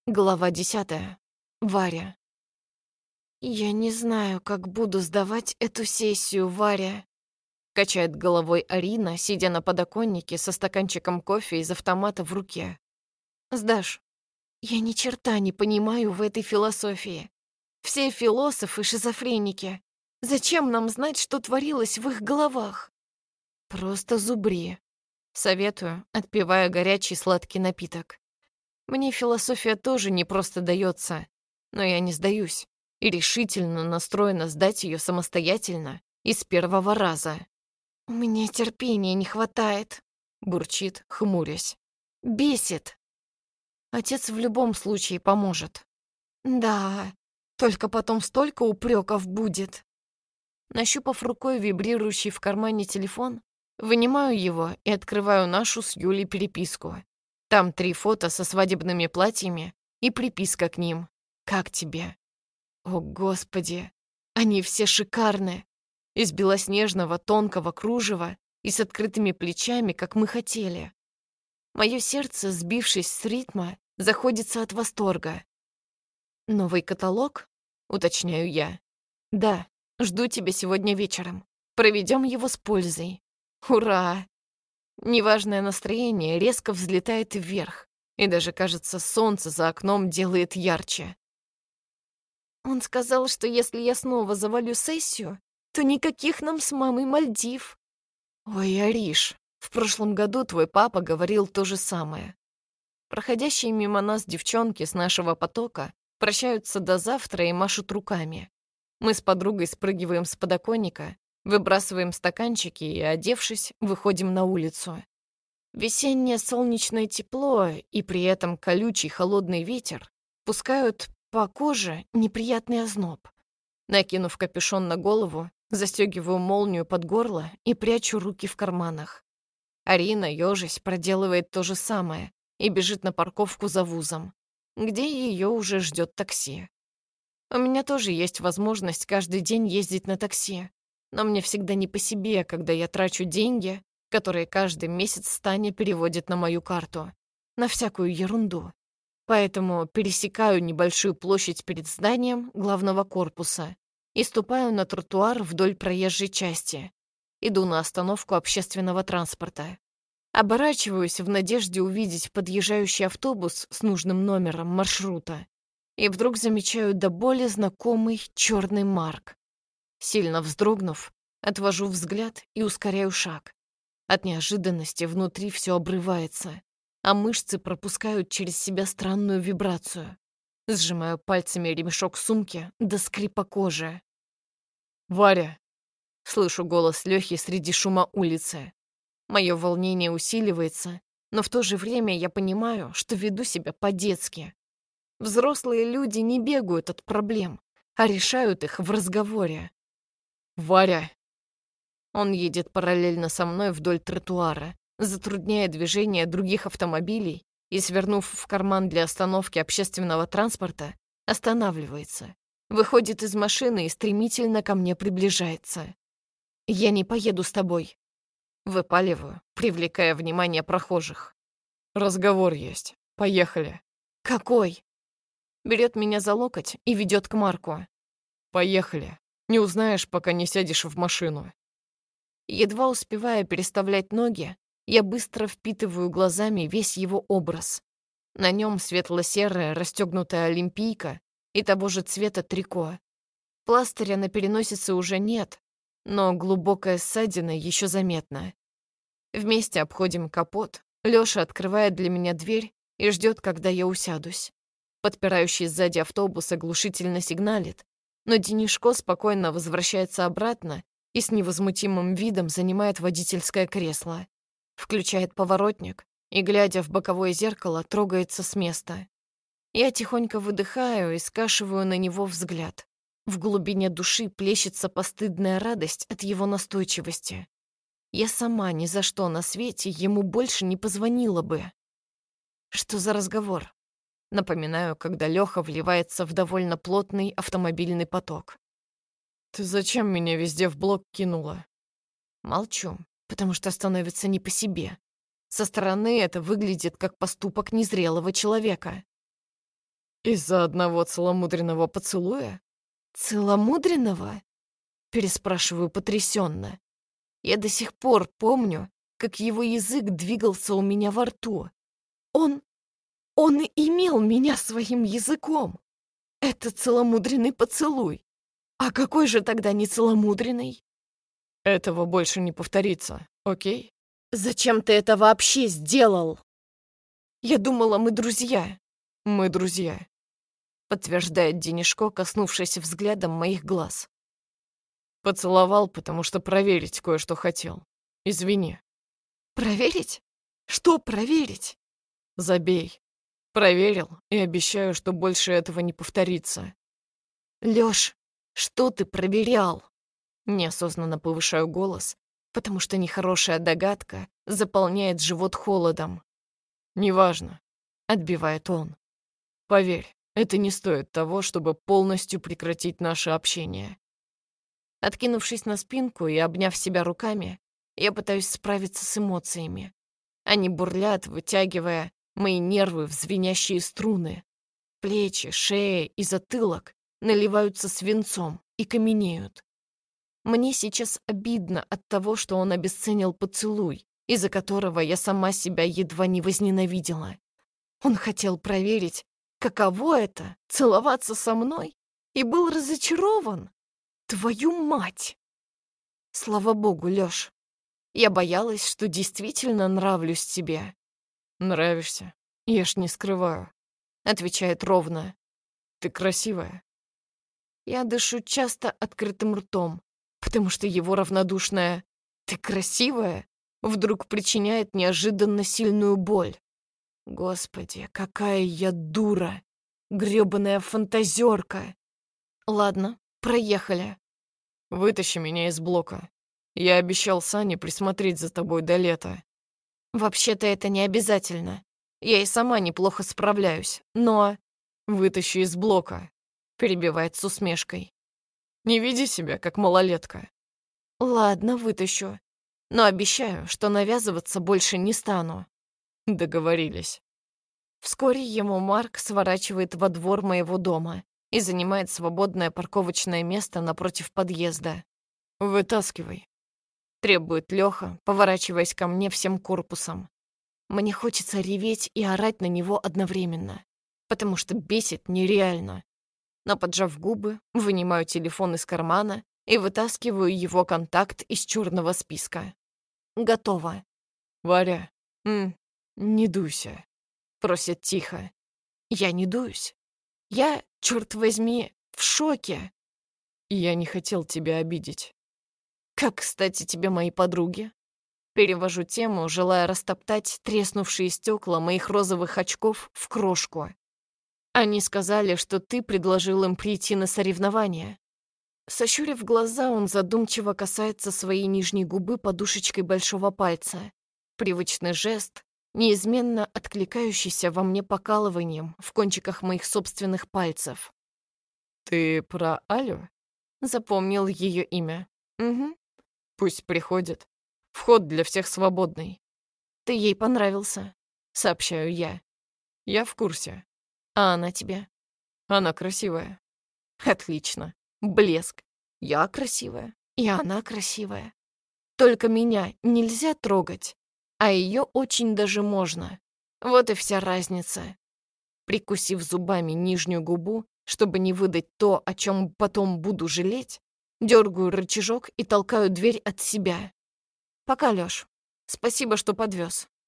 Глава 10. Варя. «Я не знаю, как буду сдавать эту сессию, Варя», — качает головой Арина, сидя на подоконнике со стаканчиком кофе из автомата в руке. «Сдашь, я ни черта не понимаю в этой философии. Все философы — шизофреники. Зачем нам знать, что творилось в их головах? Просто зубри», — советую, отпивая горячий сладкий напиток. Мне философия тоже не просто дается, но я не сдаюсь и решительно настроена сдать ее самостоятельно и с первого раза. «У меня терпения не хватает», — бурчит, хмурясь. «Бесит. Отец в любом случае поможет». «Да, только потом столько упреков будет». Нащупав рукой вибрирующий в кармане телефон, вынимаю его и открываю нашу с Юлей переписку. Там 3 фото со свадебными платьями и приписка к ним. «Как тебе?» О, Господи! Они все шикарны. Из белоснежного тонкого кружева и с открытыми плечами, как мы хотели. Мое сердце, сбившись с ритма, заходится от восторга. «Новый каталог?» — уточняю я. «Да, жду тебя сегодня вечером. Проведем его с пользой. Ура!» Неважное настроение резко взлетает вверх, и даже, кажется, солнце за окном делает ярче. Он сказал, что если я снова завалю сессию, то никаких нам с мамой Мальдив. Ой, Ариш, в прошлом году твой папа говорил то же самое. Проходящие мимо нас девчонки с нашего потока прощаются до завтра и машут руками. Мы с подругой спрыгиваем с подоконника, выбрасываем стаканчики и, одевшись, выходим на улицу. Весеннее солнечное тепло и при этом колючий холодный ветер пускают по коже неприятный озноб. Накинув капюшон на голову, застегиваю молнию под горло и прячу руки в карманах. Арина, ёжись, проделывает то же самое и бежит на парковку за вузом, где ее уже ждет такси. У меня тоже есть возможность каждый день ездить на такси, но мне всегда не по себе, когда я трачу деньги, которые каждый месяц Таня переводит на мою карту, на всякую ерунду. Поэтому пересекаю небольшую площадь перед зданием главного корпуса и ступаю на тротуар вдоль проезжей части. Иду на остановку общественного транспорта. Оборачиваюсь в надежде увидеть подъезжающий автобус с нужным номером маршрута. И вдруг замечаю до боли знакомый черный марк. Сильно вздрогнув, отвожу взгляд и ускоряю шаг. От неожиданности внутри все обрывается, а мышцы пропускают через себя странную вибрацию. Сжимаю пальцами ремешок сумки до скрипа кожи. «Варя!» — слышу голос Лёхи среди шума улицы. Мое волнение усиливается, но в то же время я понимаю, что веду себя по-детски. Взрослые люди не бегают от проблем, а решают их в разговоре. «Варя!» Он едет параллельно со мной вдоль тротуара, затрудняя движение других автомобилей и, свернув в карман для остановки общественного транспорта, останавливается, выходит из машины и стремительно ко мне приближается. «Я не поеду с тобой», — выпаливаю, привлекая внимание прохожих. «Разговор есть. Поехали». «Какой?» Берет меня за локоть и ведет к Марку. «Поехали. Не узнаешь, пока не сядешь в машину». Едва успевая переставлять ноги, я быстро впитываю глазами весь его образ. На нем светло-серая расстегнутая олимпийка и того же цвета трико. Пластыря на переносице уже нет, но глубокая ссадина еще заметна. Вместе обходим капот, Лёша открывает для меня дверь и ждет, когда я усядусь. Подпирающий сзади автобус оглушительно сигналит, но Денишко спокойно возвращается обратно и с невозмутимым видом занимает водительское кресло. Включает поворотник и, глядя в боковое зеркало, трогается с места. Я тихонько выдыхаю и скашиваю на него взгляд. В глубине души плещется постыдная радость от его настойчивости. Я сама ни за что на свете ему больше не позвонила бы. Что за разговор? Напоминаю, когда Лёха вливается в довольно плотный автомобильный поток. «Ты зачем меня везде в блок кинула?» Молчу, потому что становится не по себе. Со стороны это выглядит как поступок незрелого человека. Из-за одного целомудренного поцелуя? Целомудренного? Переспрашиваю потрясенно. Я до сих пор помню, как его язык двигался у меня во рту. Он имел меня своим языком. Это целомудренный поцелуй. А какой же тогда не целомудренный? Этого больше не повторится, окей? Зачем ты это вообще сделал? Я думала, мы друзья. Мы друзья, подтверждает Денишко, коснувшись взглядом моих глаз. Поцеловал, потому что проверить кое-что хотел. Извини. Проверить? Что проверить? Забей. Проверил и обещаю, что больше этого не повторится. Лёш, что ты проверял? Неосознанно повышаю голос, потому что нехорошая догадка заполняет живот холодом. «Неважно», — отбивает он. «Поверь, это не стоит того, чтобы полностью прекратить наше общение». Откинувшись на спинку и обняв себя руками, я пытаюсь справиться с эмоциями. Они бурлят, вытягивая мои нервы в звенящие струны. Плечи, шея и затылок наливаются свинцом и каменеют. Мне сейчас обидно от того, что он обесценил поцелуй, из-за которого я сама себя едва не возненавидела. Он хотел проверить, каково это — целоваться со мной, и был разочарован. Твою мать! Слава богу, Лёш. Я боялась, что действительно нравлюсь тебе. Нравишься, я ж не скрываю, отвечает ровно. Ты красивая. Я дышу часто открытым ртом, потому что его равнодушное «ты красивая» вдруг причиняет неожиданно сильную боль. Господи, какая я дура! Грёбаная фантазерка! Ладно, проехали. Вытащи меня из блока. Я обещал Сане присмотреть за тобой до лета. Вообще-то это не обязательно. Я и сама неплохо справляюсь, но... Вытащи из блока, перебивает с усмешкой. Не веди себя, как малолетка. Ладно, вытащу. Но обещаю, что навязываться больше не стану. Договорились. Вскоре ему Марк сворачивает во двор моего дома и занимает свободное парковочное место напротив подъезда. «Вытаскивай», — требует Лёха, поворачиваясь ко мне всем корпусом. Мне хочется реветь и орать на него одновременно, потому что бесит нереально. Но, поджав губы, вынимаю телефон из кармана и вытаскиваю его контакт из черного списка. Готово. «Варя, не дуйся», — просит тихо. Я не дуюсь. Я, черт возьми, в шоке. Я не хотел тебя обидеть. Как, кстати, тебе мои подруги? Перевожу тему, желая растоптать треснувшие стекла моих розовых очков в крошку. Они сказали, что ты предложил им прийти на соревнования. Сощурив глаза, он задумчиво касается своей нижней губы подушечкой большого пальца. Привычный жест, неизменно откликающийся во мне покалыванием в кончиках моих собственных пальцев. «Ты про Алю?» Запомнил ее имя. «Угу. Пусть приходит. Вход для всех свободный». «Ты ей понравился», — сообщаю я. «Я в курсе. А она тебе?» «Она красивая». «Отлично. Блеск. Я красивая, и она красивая. Только меня нельзя трогать, а ее очень даже можно. Вот и вся разница». Прикусив зубами нижнюю губу, чтобы не выдать то, о чем потом буду жалеть, дергаю рычажок и толкаю дверь от себя. «Пока, Лёш. Спасибо, что подвез.